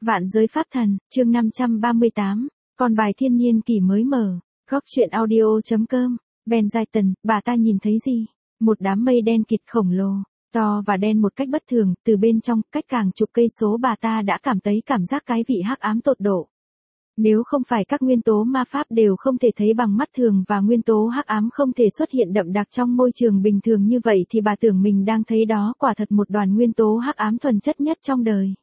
Vạn giới pháp thần, chương 538, con bài thiên nhiên kỳ mới mở, góc truyện audio.com, Benjamin, bà ta nhìn thấy gì? Một đám mây đen kịt khổng lồ, to và đen một cách bất thường, từ bên trong, cách càng chục cây số bà ta đã cảm thấy cảm giác cái vị hắc ám tột độ. Nếu không phải các nguyên tố ma pháp đều không thể thấy bằng mắt thường và nguyên tố hắc ám không thể xuất hiện đậm đặc trong môi trường bình thường như vậy thì bà tưởng mình đang thấy đó quả thật một đoàn nguyên tố hắc ám thuần chất nhất trong đời.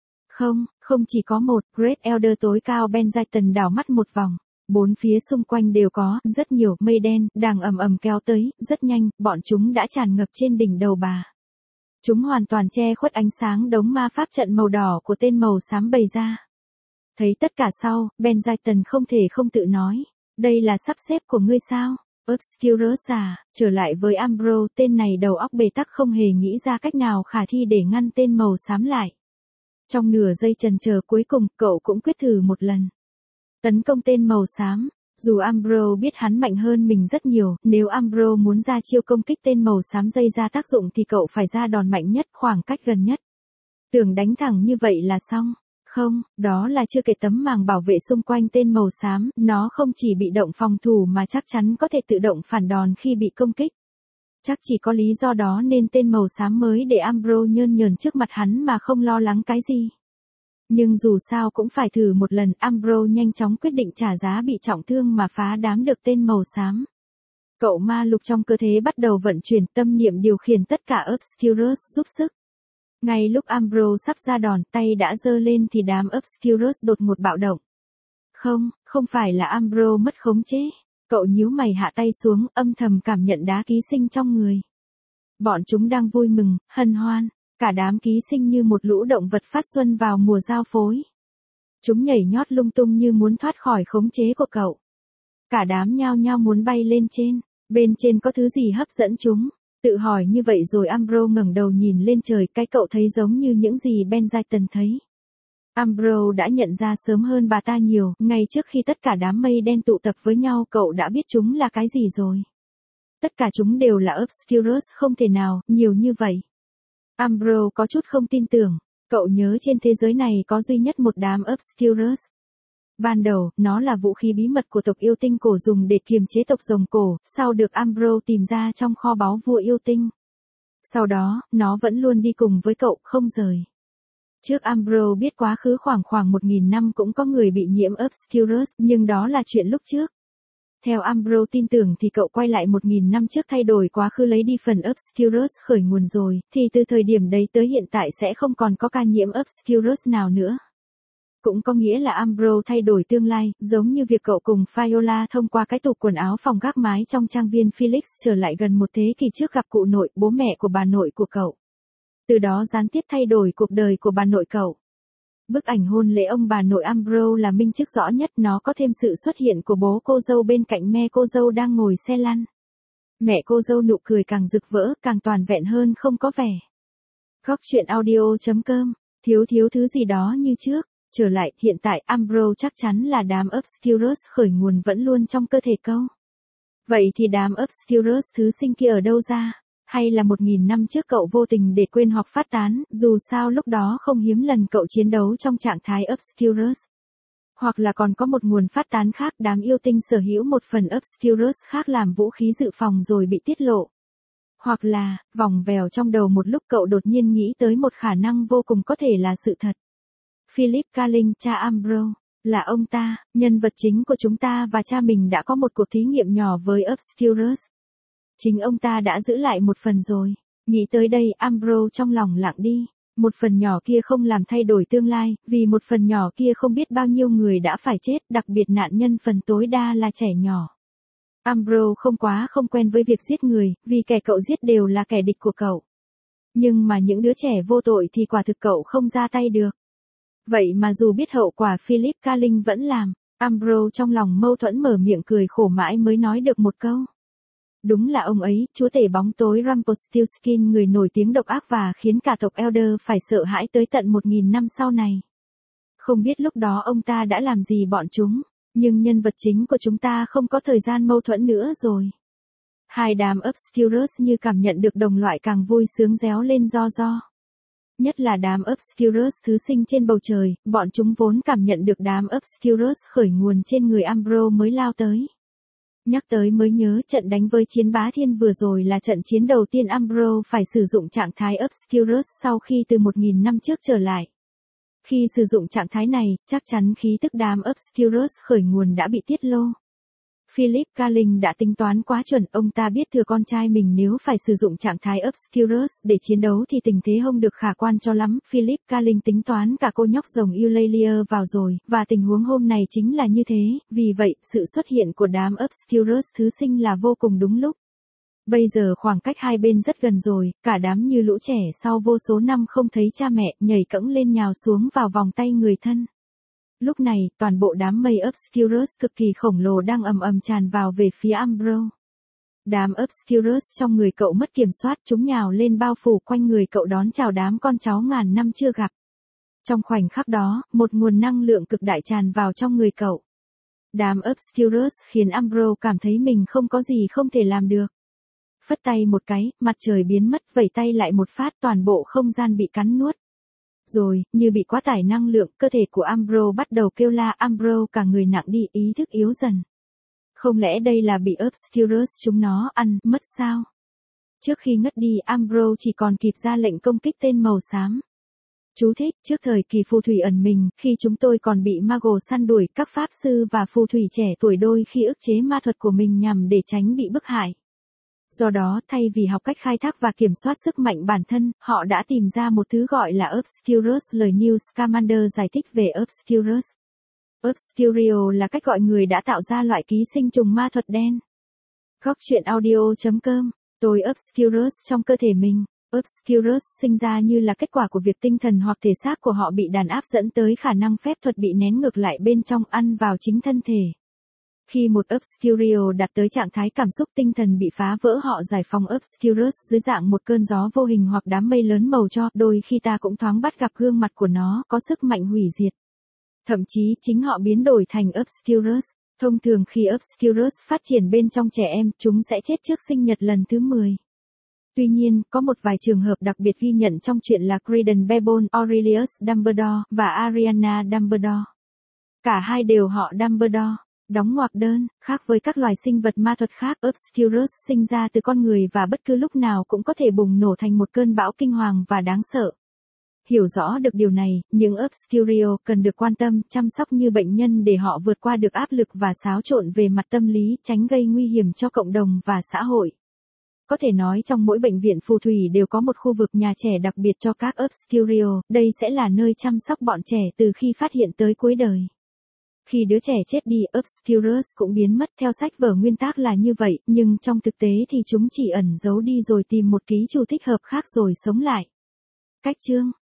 Không chỉ có một, Great Elder tối cao Benjamin đảo mắt một vòng. Bốn phía xung quanh đều có, rất nhiều, mây đen, đang ầm ầm kéo tới, rất nhanh, bọn chúng đã tràn ngập trên đỉnh đầu bà. Chúng hoàn toàn che khuất ánh sáng đống ma pháp trận màu đỏ của tên màu xám bày ra. Thấy tất cả sau, Benjamin không thể không tự nói, đây là sắp xếp của ngươi sao? Obscurus à, trở lại với Umbro, tên này đầu óc bề tắc không hề nghĩ ra cách nào khả thi để ngăn tên màu xám lại. Trong nửa giây chần chờ cuối cùng, cậu cũng quyết thử một lần. Tấn công tên màu xám. Dù Umbro biết hắn mạnh hơn mình rất nhiều, nếu Umbro muốn ra chiêu công kích tên màu xám dây ra tác dụng thì cậu phải ra đòn mạnh nhất, khoảng cách gần nhất. Tưởng đánh thẳng như vậy là xong. Không, đó là chưa kể tấm màng bảo vệ xung quanh tên màu xám, nó không chỉ bị động phòng thủ mà chắc chắn có thể tự động phản đòn khi bị công kích. Chắc chỉ có lý do đó nên tên màu xám mới để Umbro nhơn nhờn trước mặt hắn mà không lo lắng cái gì. Nhưng dù sao cũng phải thử một lần, Umbro nhanh chóng quyết định trả giá bị trọng thương mà phá đám được tên màu xám. Cậu ma lục trong cơ thể bắt đầu vận chuyển, tâm niệm điều khiển tất cả Obscurus giúp sức. Ngay lúc Umbro sắp ra đòn, tay đã giơ lên thì đám Obscurus đột ngột bạo động. Không phải là Umbro mất khống chế. Cậu nhíu mày hạ tay xuống, âm thầm cảm nhận đá ký sinh trong người. Bọn chúng đang vui mừng, hân hoan. Cả đám ký sinh như một lũ động vật phát xuân vào mùa giao phối. Chúng nhảy nhót lung tung như muốn thoát khỏi khống chế của cậu. Cả đám nhao nhao muốn bay lên trên. Bên trên có thứ gì hấp dẫn chúng. Tự hỏi như vậy rồi Umbro ngẩng đầu nhìn lên trời, cái cậu thấy giống như những gì Benjamin thấy. Umbro đã nhận ra sớm hơn bà ta nhiều, ngay trước khi tất cả đám mây đen tụ tập với nhau cậu đã biết chúng là cái gì rồi. Tất cả chúng đều là Obscurus, không thể nào, nhiều như vậy. Umbro có chút không tin tưởng, cậu nhớ trên thế giới này có duy nhất một đám Obscurus. Ban đầu, nó là vũ khí bí mật của tộc yêu tinh cổ dùng để kiềm chế tộc rồng cổ, sau được Umbro tìm ra trong kho báu vua yêu tinh. Sau đó, nó vẫn luôn đi cùng với cậu, không rời. Trước Umbro biết quá khứ khoảng 1000 năm cũng có người bị nhiễm Obscurus, nhưng đó là chuyện lúc trước. Theo Umbro tin tưởng thì cậu quay lại 1000 năm trước thay đổi quá khứ lấy đi phần Obscurus khởi nguồn rồi, thì từ thời điểm đấy tới hiện tại sẽ không còn có ca nhiễm Obscurus nào nữa. Cũng có nghĩa là Umbro thay đổi tương lai, giống như việc cậu cùng Viola thông qua cái tủ quần áo phòng gác mái trong trang viên Felix trở lại gần một thế kỷ trước gặp cụ nội, bố mẹ của bà nội của cậu. Từ đó gián tiếp thay đổi cuộc đời của bà nội cậu. Bức ảnh hôn lễ ông bà nội Umbro là minh chứng rõ nhất, nó có thêm sự xuất hiện của bố cô dâu bên cạnh mẹ cô dâu đang ngồi xe lăn. Mẹ cô dâu nụ cười càng rực rỡ, càng toàn vẹn hơn không có vẻ. Góc truyện audio.com, thiếu thứ gì đó như trước. Trở lại, hiện tại Umbro chắc chắn là đám Obscurus khởi nguồn vẫn luôn trong cơ thể cậu. Vậy thì đám Obscurus thứ sinh kia ở đâu ra? Hay là 1000 năm trước cậu vô tình để quên hoặc phát tán, dù sao lúc đó không hiếm lần cậu chiến đấu trong trạng thái Obscurus. Hoặc là còn có một nguồn phát tán khác, đám yêu tinh sở hữu một phần Obscurus khác làm vũ khí dự phòng rồi bị tiết lộ. Hoặc là, vòng vèo trong đầu một lúc cậu đột nhiên nghĩ tới một khả năng vô cùng có thể là sự thật. Philip Carling, cha Umbro, là ông ta, nhân vật chính của chúng ta và cha mình đã có một cuộc thí nghiệm nhỏ với Obscurus. Chính ông ta đã giữ lại một phần rồi. Nghĩ tới đây, Umbro trong lòng lặng đi. Một phần nhỏ kia không làm thay đổi tương lai, vì một phần nhỏ kia không biết bao nhiêu người đã phải chết, đặc biệt nạn nhân phần tối đa là trẻ nhỏ. Umbro không quen với việc giết người, vì kẻ cậu giết đều là kẻ địch của cậu. Nhưng mà những đứa trẻ vô tội thì quả thực cậu không ra tay được. Vậy mà dù biết hậu quả Philip Carling vẫn làm. Umbro trong lòng mâu thuẫn mở miệng cười khổ mãi mới nói được một câu. Đúng là ông ấy, chúa tể bóng tối Rumpelstiltskin, người nổi tiếng độc ác và khiến cả tộc Elder phải sợ hãi tới tận 1000 năm sau này. Không biết lúc đó ông ta đã làm gì bọn chúng, nhưng nhân vật chính của chúng ta không có thời gian mâu thuẫn nữa rồi. Hai đám Obscurus như cảm nhận được đồng loại càng vui sướng réo lên do. Nhất là đám Obscurus thứ sinh trên bầu trời, bọn chúng vốn cảm nhận được đám Obscurus khởi nguồn trên người Umbro mới lao tới. Nhắc tới mới nhớ trận đánh với chiến bá thiên vừa rồi là trận chiến đầu tiên Umbro phải sử dụng trạng thái Obscurus sau khi từ 1.000 năm trước trở lại. Khi sử dụng trạng thái này, chắc chắn khí tức đám Obscurus khởi nguồn đã bị tiết lộ. Philip Carling đã tính toán quá chuẩn, ông ta biết thừa con trai mình nếu phải sử dụng trạng thái Obscurus để chiến đấu thì tình thế không được khả quan cho lắm. Philip Carling tính toán cả cô nhóc rồng Eulalia vào rồi, và tình huống hôm này chính là như thế, vì vậy sự xuất hiện của đám Obscurus thứ sinh là vô cùng đúng lúc. Bây giờ khoảng cách hai bên rất gần rồi, cả đám như lũ trẻ sau vô số năm không thấy cha mẹ, nhảy cẫng lên nhào xuống vào vòng tay người thân. Lúc này, toàn bộ đám mây Obscurus cực kỳ khổng lồ đang ầm ầm tràn vào về phía Umbro. Đám Obscurus trong người cậu mất kiểm soát, chúng nhào lên bao phủ quanh người cậu đón chào đám con cháu ngàn năm chưa gặp. Trong khoảnh khắc đó, một nguồn năng lượng cực đại tràn vào trong người cậu. Đám Obscurus khiến Umbro cảm thấy mình không có gì không thể làm được. Phất tay một cái, mặt trời biến mất, vẩy tay lại một phát, toàn bộ không gian bị cắn nuốt. Rồi, như bị quá tải năng lượng, cơ thể của Umbro bắt đầu kêu la. Umbro cả người nặng đi, ý thức yếu dần. Không lẽ đây là bị Obscurus chúng nó ăn mất sao? Trước khi ngất đi, Umbro chỉ còn kịp ra lệnh công kích tên màu xám. Chú thích, trước thời kỳ phù thủy ẩn mình, khi chúng tôi còn bị Mago săn đuổi, các pháp sư và phù thủy trẻ tuổi đôi khi ức chế ma thuật của mình nhằm để tránh bị bức hại. Do đó, thay vì học cách khai thác và kiểm soát sức mạnh bản thân, họ đã tìm ra một thứ gọi là Obscurus. Lời Newt Scamander giải thích về Obscurus. Obscurio là cách gọi người đã tạo ra loại ký sinh trùng ma thuật đen. Góc truyện audio.com. Tôi Obscurus trong cơ thể mình. Obscurus sinh ra như là kết quả của việc tinh thần hoặc thể xác của họ bị đàn áp dẫn tới khả năng phép thuật bị nén ngược lại bên trong ăn vào chính thân thể. Khi một Obscurio đạt tới trạng thái cảm xúc tinh thần bị phá vỡ, họ giải phóng Obscurus dưới dạng một cơn gió vô hình hoặc đám mây lớn màu tro, đôi khi ta cũng thoáng bắt gặp gương mặt của nó, có sức mạnh hủy diệt. Thậm chí chính họ biến đổi thành Obscurus. Thông thường khi Obscurus phát triển bên trong trẻ em, chúng sẽ chết trước sinh nhật lần thứ 10. Tuy nhiên, có một vài trường hợp đặc biệt ghi nhận trong truyện là Credence Aurelius Dumbledore và Ariana Dumbledore. Cả hai đều họ Dumbledore. Đóng ngoặc đơn, khác với các loài sinh vật ma thuật khác, Obscurus sinh ra từ con người và bất cứ lúc nào cũng có thể bùng nổ thành một cơn bão kinh hoàng và đáng sợ. Hiểu rõ được điều này, những Obscurio cần được quan tâm, chăm sóc như bệnh nhân để họ vượt qua được áp lực và xáo trộn về mặt tâm lý, tránh gây nguy hiểm cho cộng đồng và xã hội. Có thể nói trong mỗi bệnh viện phù thủy đều có một khu vực nhà trẻ đặc biệt cho các Obscurio, đây sẽ là nơi chăm sóc bọn trẻ từ khi phát hiện tới cuối đời. Khi đứa trẻ chết đi, Obscurus cũng biến mất. Theo sách vở nguyên tác là như vậy, nhưng trong thực tế thì chúng chỉ ẩn giấu đi rồi tìm một ký chủ thích hợp khác rồi sống lại. Cách chương